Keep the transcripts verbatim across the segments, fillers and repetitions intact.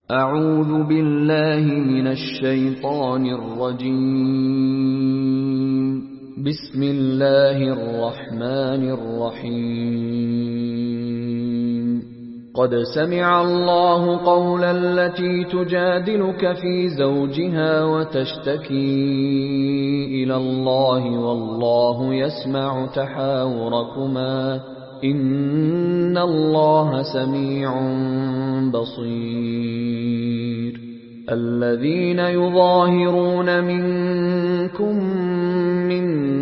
أعوذ بالله من الشيطان الرجيم. بسم الله الرحمن الرحيم. قد سمع الله قول التي تجادلك في زوجها وتشتكي إلى الله والله يسمع تحاوركما إن الله سميع بصير. الذين يظاهرون منكم من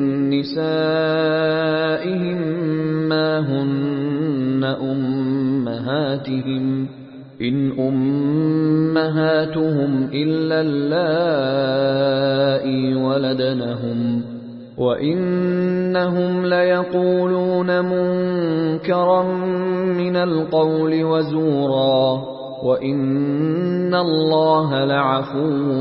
نسائهم ما هن أمهاتهم إن أمهاتهم إلا اللائي ولدنهم وإنهم ليقولون منكرا من القول وزورا وإن الله لعفو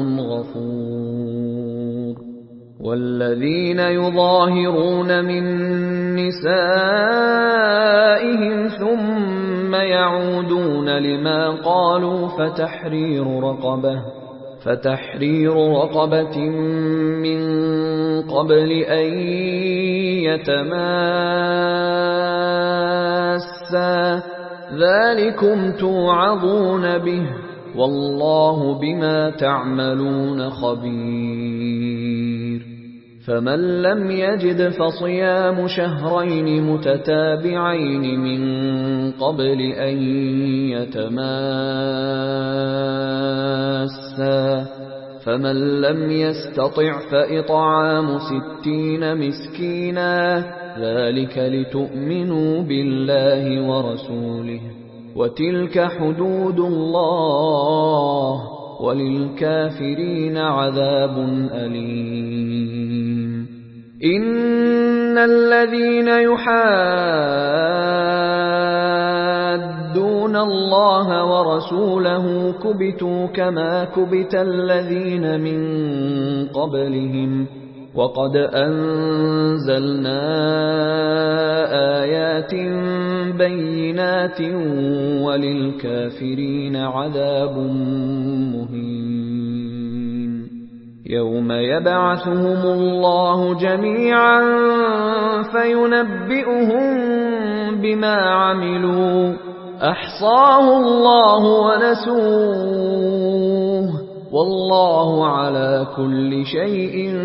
غفور. والذين يظاهرون من نسائهم ثم يعودون لما قالوا فتحرير رقبة فتحرير رقبة من قبل أن يتماسا ذلكم توعظون به والله بما تعملون خبير. فمن لم يجد فصيام شهرين متتابعين من قبل أن يتماسا فمن لم يستطع فإطعام ستين مسكينا ذلك لتؤمنوا بالله ورسوله وتلك حدود الله وللكافرين عذاب أليم. إن الذين يحادون الله ورسوله كبتوا كما كبت الذين من قبلهم وقد أنزلنا آيات بينات وللكافرين عذاب مهين. يوم يبعثهم الله جميعا فينبئهم بما عملوا أحصاه الله ونسوه والله على كل شيء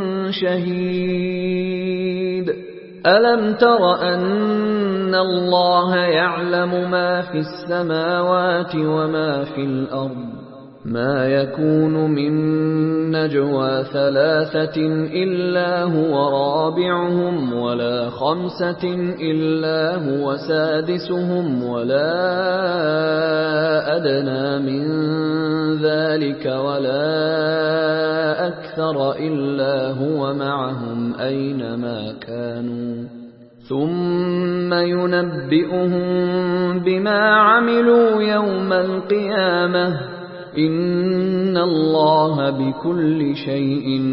شهيد. ألم تر أن الله يعلم ما في السماوات وما في الأرض ما يكون من نجوى ثلاثة إلا هو رابعهم ولا خمسة إلا هو سادسهم ولا أدنى من ذلك ولا أكثر إلا هو معهم أينما كانوا ثم ينبئهم بما عملوا يوم القيامة إن الله بكل شيء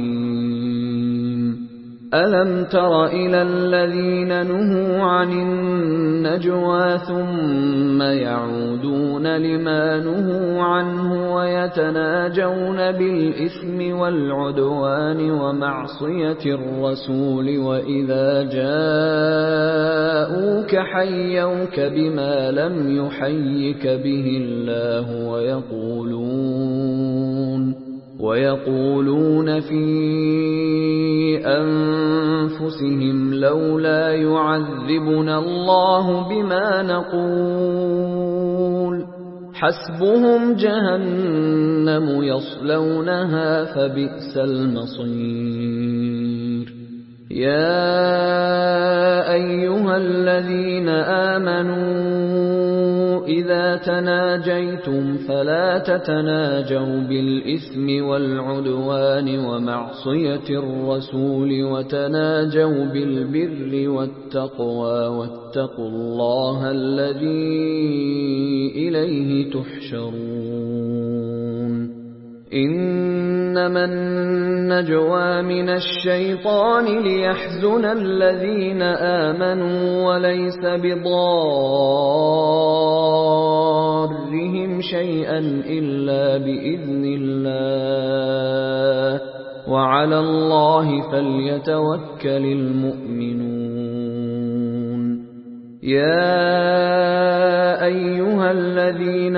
عليم. ألم تر إلى الذين نهوا عن النجوى ثم يعودون لما نهوا عنه ويتناجون بالإثم والعدوان ومعصية الرسول وإذا جاءوك حيوك بما لم يحيك به الله ويقولون ويقولون في أنفسهم لولا يعذبنا الله بما نقول حسبهم جهنم يصلونها فبئس المصير. يا أيها الذين آمنوا إذا تناجيتم فلا تتناجوا بالإثم والعدوان ومعصية الرسول وتناجوا بالبر والتقوى واتقوا الله الذي إليه تحشرون. إنما النجوى من الشيطان ليحزن الذين آمنوا وليس بضارهم شيئا إلا بإذن الله وعلى الله فليتوكل المؤمنون يا أيها الذين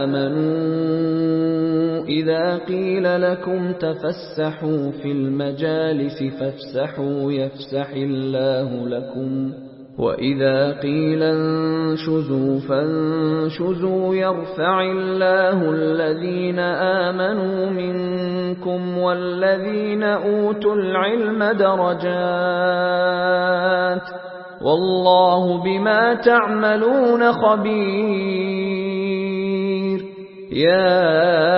آمنوا إذا قيل لكم تفسحوا في المجالس فافسحوا يفسح الله لكم وإذا قيل انشزوا فانشزوا يرفع الله الذين آمنوا منكم والذين أوتوا العلم درجات والله بما تعملون خبير يا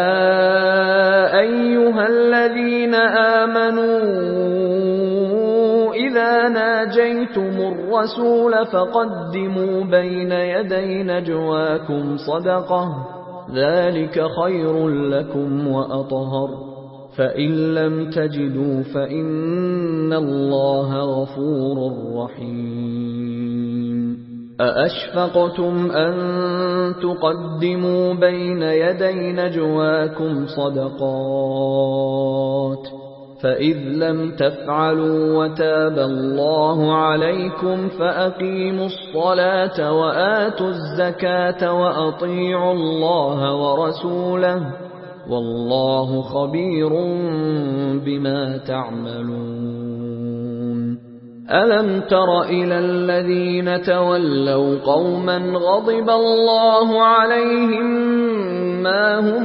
أيها الذين آمنوا إذا ناجيتم الرسول فقدموا بين يدي نجواكم صدقة ذلك خير لكم وأطهر فإن لم تجدوا فإن الله غفور رحيم أأشفقتم أن تقدموا بين يدي نجواكم صدقات فإذ لم تفعلوا وتاب الله عليكم فأقيموا الصلاة وآتوا الزكاة وأطيعوا الله ورسوله والله خبير بما تعملون ألم تر إلى الذين تولوا قوما غضب الله عليهم ما هم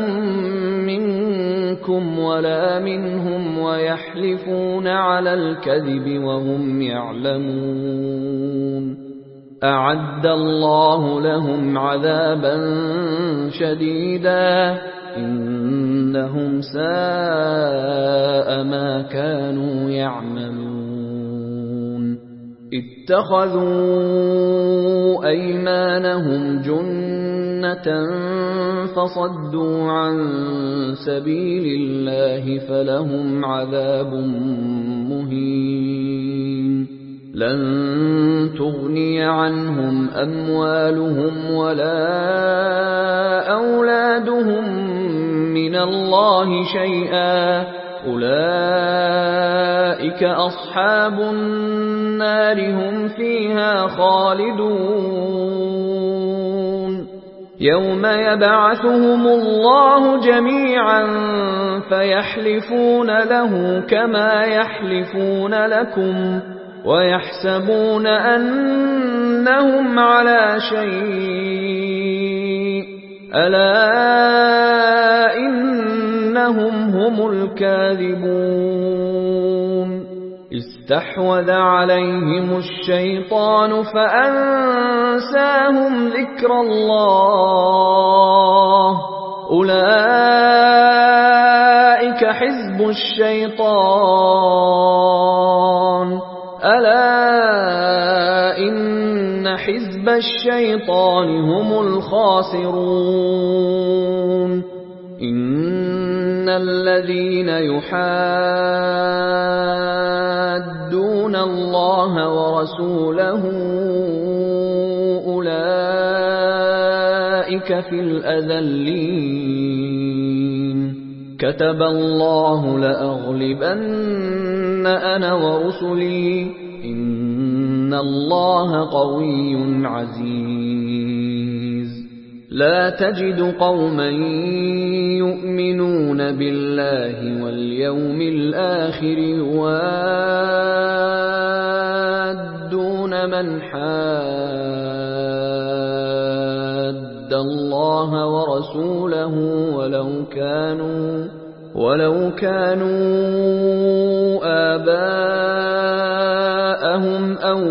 منكم ولا منهم ويحلفون على الكذب وهم يعلمون أعد الله لهم عذابا شديدا إنهم ساء ما كانوا يعملون اتخذوا أيمانهم جنة فصدوا عن سبيل الله فلهم عذاب مهين لن تغني عنهم أموالهم ولا أولادهم من الله شيئا أولئك أصحاب النار هم فيها خالدون يوم يبعثهم الله جميعا فيحلفون له كما يحلفون لكم ويحسبون أنهم على شيء ألا إنهم هم الكاذبون استحوذ عليهم الشيطان فأنساهم ذكر الله أولئك حزب الشيطان ألا إن حزب الشيطان هم الخاسرون إن الذين يحادون الله ورسوله أولئك في الأذلين كتب الله لأغلبن أنا ورسلي إن الله قوي عزيز لا تجد قوما يؤمنون بالله واليوم الآخر يوادون من حاد الله ورسوله ولو كانوا ولو كانوا آباءهم أو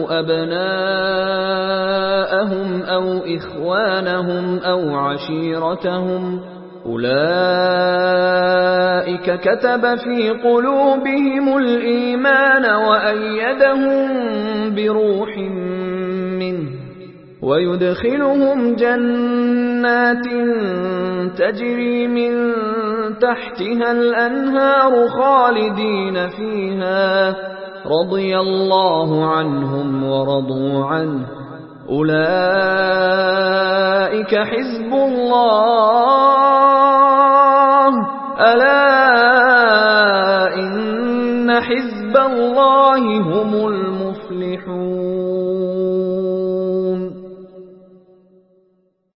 أبناءهم أو إخوانهم أو عشيرتهم أولئك كتب في قلوبهم الإيمان وأيدهم بروح منه ويدخلهم جنات تجري من تحتها الأنهار خالدين فيها رضي الله عنهم ورضوا عنه أولئك حزب الله ألا إن حزب الله هم المفلحون